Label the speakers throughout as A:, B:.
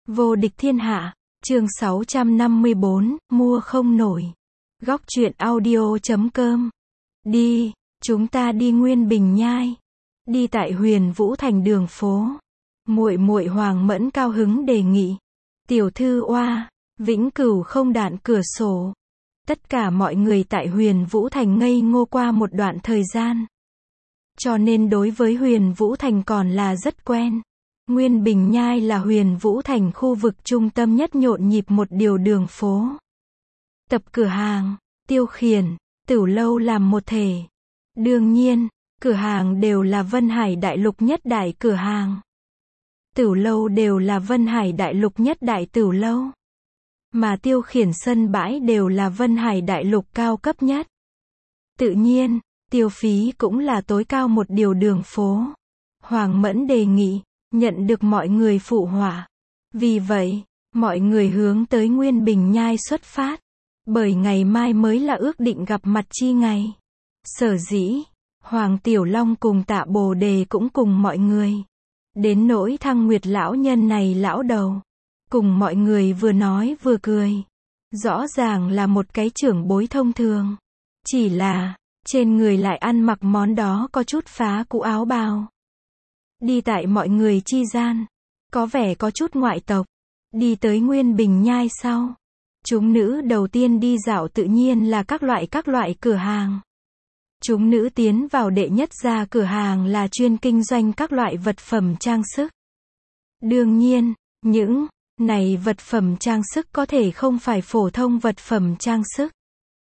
A: Vô địch thiên hạ, chương 654, mua không nổi. Góc truyện audio.com. Đi, chúng ta đi Nguyên Bình Nhai. Đi tại Huyền Vũ Thành đường phố. Muội muội Hoàng Mẫn cao hứng đề nghị. Tiểu thư oa, vĩnh cửu không đạn cửa sổ. Tất cả mọi người tại Huyền Vũ Thành ngây ngô qua một đoạn thời gian. Cho nên đối với Huyền Vũ Thành còn là rất quen. Nguyên Bình Nhai là Huyền Vũ Thành khu vực trung tâm nhất nhộn nhịp một điều đường phố. Tập cửa hàng, tiêu khiển, tửu lâu làm một thể. Đương nhiên, cửa hàng đều là Vân Hải Đại Lục nhất đại cửa hàng. Tửu lâu đều là Vân Hải Đại Lục nhất đại tửu lâu. Mà tiêu khiển sân bãi đều là Vân Hải Đại Lục cao cấp nhất. Tự nhiên, tiêu phí cũng là tối cao một điều đường phố. Hoàng Mẫn đề nghị, nhận được mọi người phụ họa. Vì vậy, mọi người hướng tới Nguyên Bình Nhai xuất phát. Bởi ngày mai mới là ước định gặp mặt chi ngày. Sở dĩ, Hoàng Tiểu Long cùng Tạ Bồ Đề cũng cùng mọi người. Đến nỗi Thăng Nguyệt lão nhân này lão đầu. Cùng mọi người vừa nói vừa cười. Rõ ràng là một cái trưởng bối thông thường. Chỉ là, trên người lại ăn mặc món đó có chút phá cũ áo bào. Đi tại mọi người chi gian. Có vẻ có chút ngoại tộc. Đi tới Nguyên Bình Nhai sau. Chúng nữ đầu tiên đi dạo tự nhiên là các loại cửa hàng. Chúng nữ tiến vào đệ nhất gia cửa hàng là chuyên kinh doanh các loại vật phẩm trang sức. Đương nhiên, những này vật phẩm trang sức có thể không phải phổ thông vật phẩm trang sức.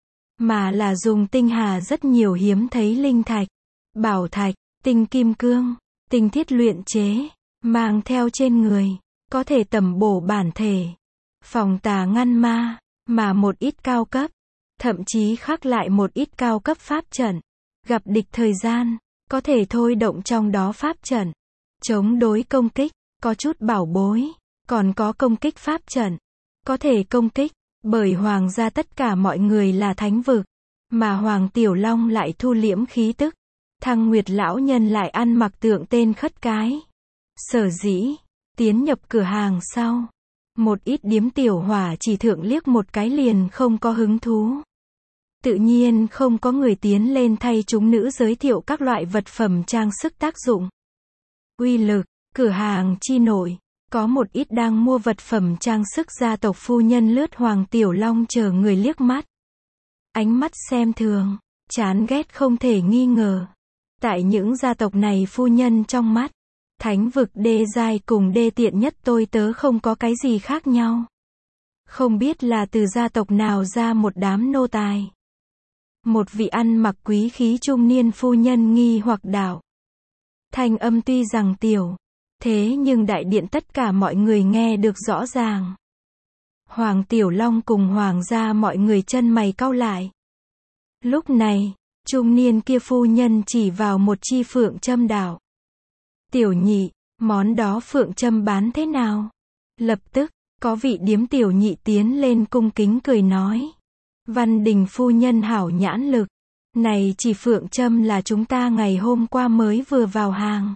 A: Mà là dùng tinh hà rất nhiều hiếm thấy linh thạch, bảo thạch, tinh kim cương, tinh thiết luyện chế, mang theo trên người, có thể tẩm bổ bản thể, phòng tà ngăn ma, mà một ít cao cấp, thậm chí khắc lại một ít cao cấp pháp trận, gặp địch thời gian, có thể thôi động trong đó pháp trận, chống đối công kích, có chút bảo bối, còn có công kích pháp trận, có thể công kích, bởi hoàng gia tất cả mọi người là thánh vực, mà Hoàng Tiểu Long lại thu liễm khí tức. Thăng Nguyệt lão nhân lại ăn mặc tượng tên khất cái. Sở dĩ, tiến nhập cửa hàng sau. Một ít điếm tiểu hỏa chỉ thượng liếc một cái liền không có hứng thú. Tự nhiên không có người tiến lên thay chúng nữ giới thiệu các loại vật phẩm trang sức tác dụng. Uy lực, cửa hàng chi nội. Có một ít đang mua vật phẩm trang sức gia tộc phu nhân lướt Hoàng Tiểu Long chờ người liếc mắt. Ánh mắt xem thường, chán ghét không thể nghi ngờ. Tại những gia tộc này phu nhân trong mắt, thánh vực đê giai cùng đê tiện nhất tôi tớ không có cái gì khác nhau. Không biết là từ gia tộc nào ra một đám nô tài. Một vị ăn mặc quý khí trung niên phu nhân nghi hoặc đạo. Thanh âm tuy rằng tiểu, thế nhưng đại điện tất cả mọi người nghe được rõ ràng. Hoàng Tiểu Long cùng Hoàng gia mọi người chân mày cau lại. Lúc này, trung niên kia phu nhân chỉ vào một chi phượng châm đạo. Tiểu nhị, món đó phượng châm bán thế nào? Lập tức, có vị điếm tiểu nhị tiến lên cung kính cười nói. Văn Đình phu nhân hảo nhãn lực. Này chỉ phượng châm là chúng ta ngày hôm qua mới vừa vào hàng.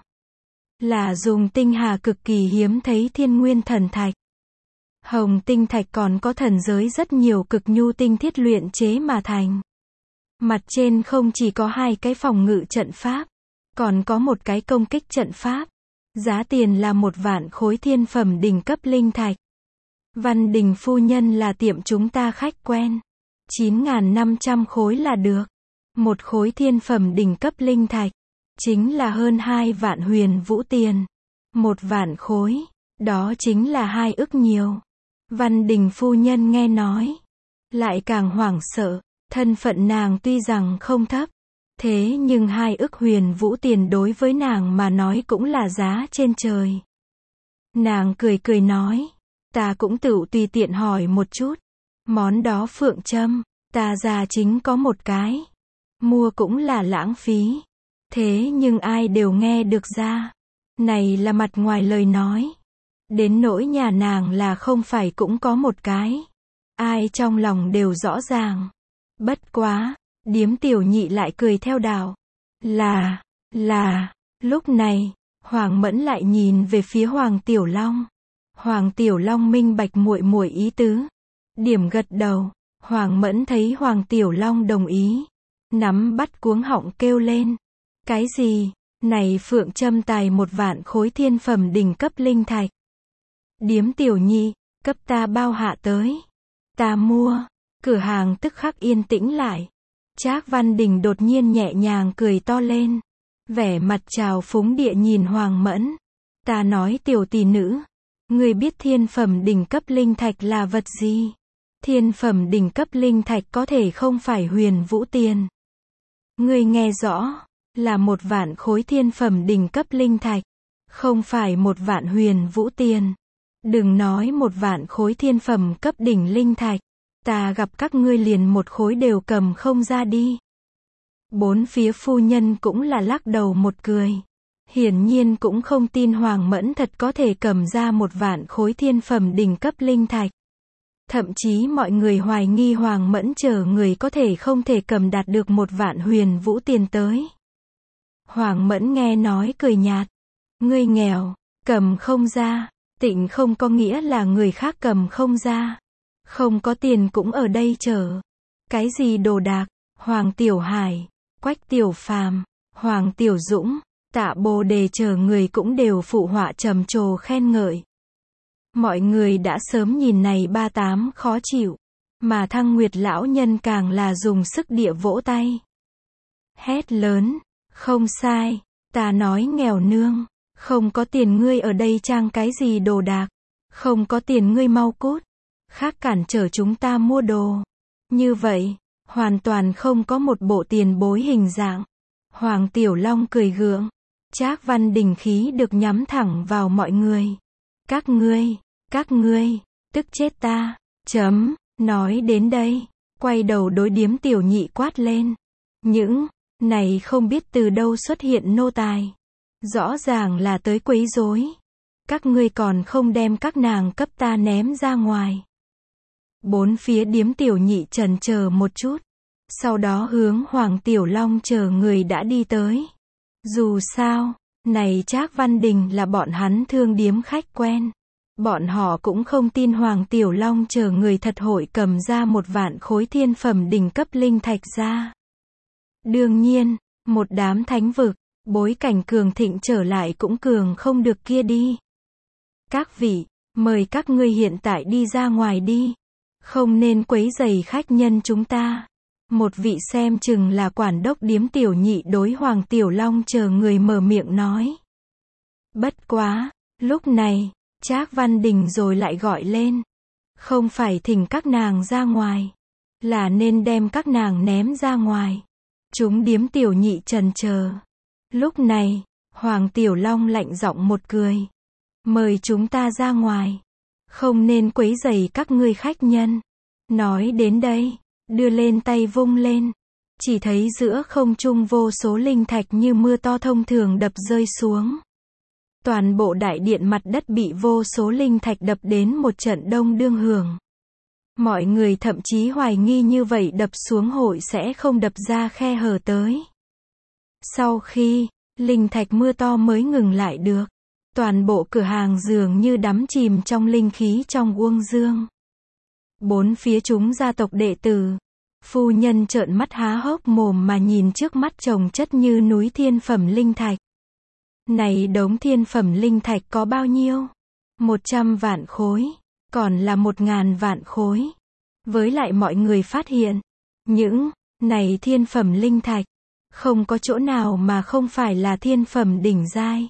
A: Là dùng tinh hà cực kỳ hiếm thấy thiên nguyên thần thạch. Hồng tinh thạch còn có thần giới rất nhiều cực nhu tinh thiết luyện chế mà thành. Mặt trên không chỉ có hai cái phòng ngự trận pháp, còn có một cái công kích trận pháp. Giá tiền là 1.000.000 khối thiên phẩm đỉnh cấp linh thạch. Văn Đình phu nhân là tiệm chúng ta khách quen. 9.500 khối là được. Một khối thiên phẩm đỉnh cấp linh thạch, chính là hơn 2 vạn huyền vũ tiền. 1.000.000 khối, đó chính là 2 ức nhiều. Văn Đình phu nhân nghe nói, lại càng hoảng sợ. Thân phận nàng tuy rằng không thấp, thế nhưng 2 ức huyền vũ tiền đối với nàng mà nói cũng là giá trên trời. Nàng cười cười nói, ta cũng tự tùy tiện hỏi một chút. Món đó phượng châm, ta già chính có một cái. Mua cũng là lãng phí. Thế nhưng ai đều nghe được ra. Này là mặt ngoài lời nói. Đến nỗi nhà nàng là không phải cũng có một cái. Ai trong lòng đều rõ ràng. Bất quá, điếm tiểu nhị lại cười theo đạo. Là, lúc này, Hoàng Mẫn lại nhìn về phía Hoàng Tiểu Long. Hoàng Tiểu Long minh bạch muội muội ý tứ. Điểm gật đầu, Hoàng Mẫn thấy Hoàng Tiểu Long đồng ý. Nắm bắt cuống họng kêu lên. Cái gì? Này Phượng Trâm tài 1 vạn khối thiên phẩm đỉnh cấp linh thạch. Điếm Tiểu Nhị, cấp ta bao hạ tới. Ta mua. Cửa hàng tức khắc yên tĩnh lại. Trác Văn Đình đột nhiên nhẹ nhàng cười to lên. Vẻ mặt trào phúng địa nhìn Hoàng Mẫn. Ta nói tiểu tỷ nữ. Ngươi biết thiên phẩm đỉnh cấp linh thạch là vật gì? Thiên phẩm đỉnh cấp linh thạch có thể không phải huyền vũ tiền. Ngươi nghe rõ. Là 1 vạn khối thiên phẩm đỉnh cấp linh thạch. Không phải 1 vạn huyền vũ tiền. Đừng nói 1 vạn khối thiên phẩm cấp đỉnh linh thạch. Ta gặp các ngươi liền 1 khối đều cầm không ra đi. Bốn phía phu nhân cũng là lắc đầu một cười. Hiển nhiên cũng không tin Hoàng Mẫn thật có thể cầm ra 1 vạn khối thiên phẩm đỉnh cấp linh thạch. Thậm chí mọi người hoài nghi Hoàng Mẫn chờ người có thể không thể cầm đạt được 1 vạn huyền vũ tiền tới. Hoàng Mẫn nghe nói cười nhạt. Ngươi nghèo, cầm không ra, tịnh không có nghĩa là người khác cầm không ra. Không có tiền cũng ở đây chờ. Cái gì đồ đạc, Hoàng Tiểu Hải, Quách Tiểu Phàm, Hoàng Tiểu Dũng, Tạ Bồ Đề chờ người cũng đều phụ họa trầm trồ khen ngợi. Mọi người đã sớm nhìn này 38 khó chịu, mà Thăng Nguyệt lão nhân càng là dùng sức địa vỗ tay. Hét lớn, không sai, ta nói nghèo nương, không có tiền ngươi ở đây trang cái gì đồ đạc, không có tiền ngươi mau cút, khác cản trở chúng ta mua đồ. Như vậy, hoàn toàn không có một bộ tiền bối hình dạng. Hoàng Tiểu Long cười gượng. Trác Văn Đình khí được nhắm thẳng vào mọi người. Các ngươi, tức chết ta. Chấm, nói đến đây, quay đầu đối điếm Tiểu Nhị quát lên. Những này không biết từ đâu xuất hiện nô tài. Rõ ràng là tới quấy rối. Các ngươi còn không đem các nàng cấp ta ném ra ngoài. Bốn phía điếm Tiểu Nhị chần chờ một chút. Sau đó hướng Hoàng Tiểu Long chờ người đã đi tới. Dù sao, này Trác Văn Đình là bọn hắn thương điếm khách quen. Bọn họ cũng không tin Hoàng Tiểu Long chờ người thật hội cầm ra 1 vạn khối thiên phẩm đỉnh cấp linh thạch ra. Đương nhiên, một đám thánh vực, bối cảnh cường thịnh trở lại cũng cường không được kia đi. Các vị, mời các ngươi hiện tại đi ra ngoài đi. Không nên quấy rầy khách nhân chúng ta. Một vị xem chừng là quản đốc điếm Tiểu Nhị đối Hoàng Tiểu Long chờ người mở miệng nói. Bất quá, lúc này, Trác Văn Đình rồi lại gọi lên. Không phải thỉnh các nàng ra ngoài, là nên đem các nàng ném ra ngoài. Chúng điếm Tiểu Nhị chần chờ. Lúc này, Hoàng Tiểu Long lạnh giọng một cười. Mời chúng ta ra ngoài. Không nên quấy rầy các ngươi khách nhân. Nói đến đây, đưa lên tay vung lên. Chỉ thấy giữa không trung vô số linh thạch như mưa to thông thường đập rơi xuống. Toàn bộ đại điện mặt đất bị vô số linh thạch đập đến một trận đông đương hưởng. Mọi người thậm chí hoài nghi như vậy đập xuống hội sẽ không đập ra khe hở tới. Sau khi, linh thạch mưa to mới ngừng lại được. Toàn bộ cửa hàng dường như đắm chìm trong linh khí trong uông dương. Bốn phía chúng gia tộc đệ tử, phu nhân trợn mắt há hốc mồm mà nhìn trước mắt chồng chất như núi thiên phẩm linh thạch. Này đống thiên phẩm linh thạch có bao nhiêu? 100 vạn khối, còn là 1000 vạn khối. Với lại mọi người phát hiện, những này thiên phẩm linh thạch, không có chỗ nào mà không phải là thiên phẩm đỉnh giai.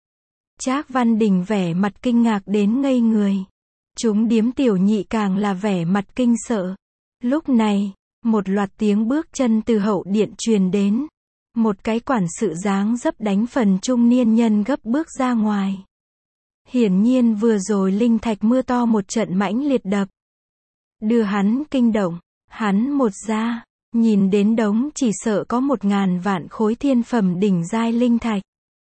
A: Trác Văn Đình vẻ mặt kinh ngạc đến ngây người. Chúng điếm Tiểu Nhị càng là vẻ mặt kinh sợ. Lúc này, một loạt tiếng bước chân từ hậu điện truyền đến. Một cái quản sự dáng dấp đánh phần trung niên nhân gấp bước ra ngoài. Hiển nhiên vừa rồi linh thạch mưa to một trận mãnh liệt đập. Đưa hắn kinh động, hắn một ra, nhìn đến đống chỉ sợ có 1000 vạn khối thiên phẩm đỉnh giai linh thạch.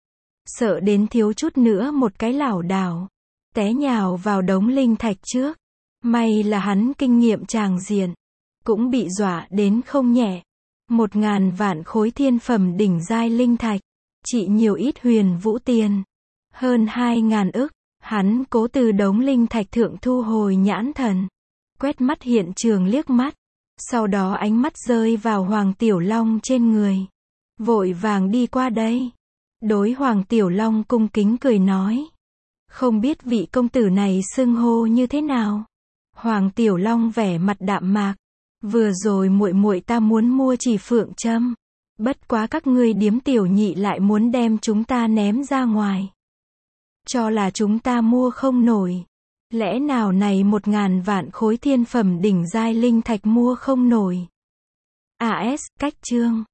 A: Sợ đến thiếu chút nữa một cái lảo đảo, té nhào vào đống linh thạch trước. May là hắn kinh nghiệm tràng diện, cũng bị dọa đến không nhẹ. 1000 vạn khối thiên phẩm đỉnh giai linh thạch, chỉ nhiều ít huyền vũ tiền. Hơn 2000 ức, Hắn cố từ đống linh thạch thượng thu hồi nhãn thần, quét mắt hiện trường liếc mắt, sau đó ánh mắt rơi vào Hoàng Tiểu Long trên người. Vội vàng đi qua đây. Đối Hoàng Tiểu Long cung kính cười nói. Không biết vị công tử này xưng hô như thế nào? Hoàng Tiểu Long vẻ mặt đạm mạc. Vừa rồi muội muội ta muốn mua chỉ phượng châm. Bất quá các ngươi điếm tiểu nhị lại muốn đem chúng ta ném ra ngoài. Cho là chúng ta mua không nổi. Lẽ nào này 1.000 vạn khối thiên phẩm đỉnh giai linh thạch mua không nổi? AS, cách chương.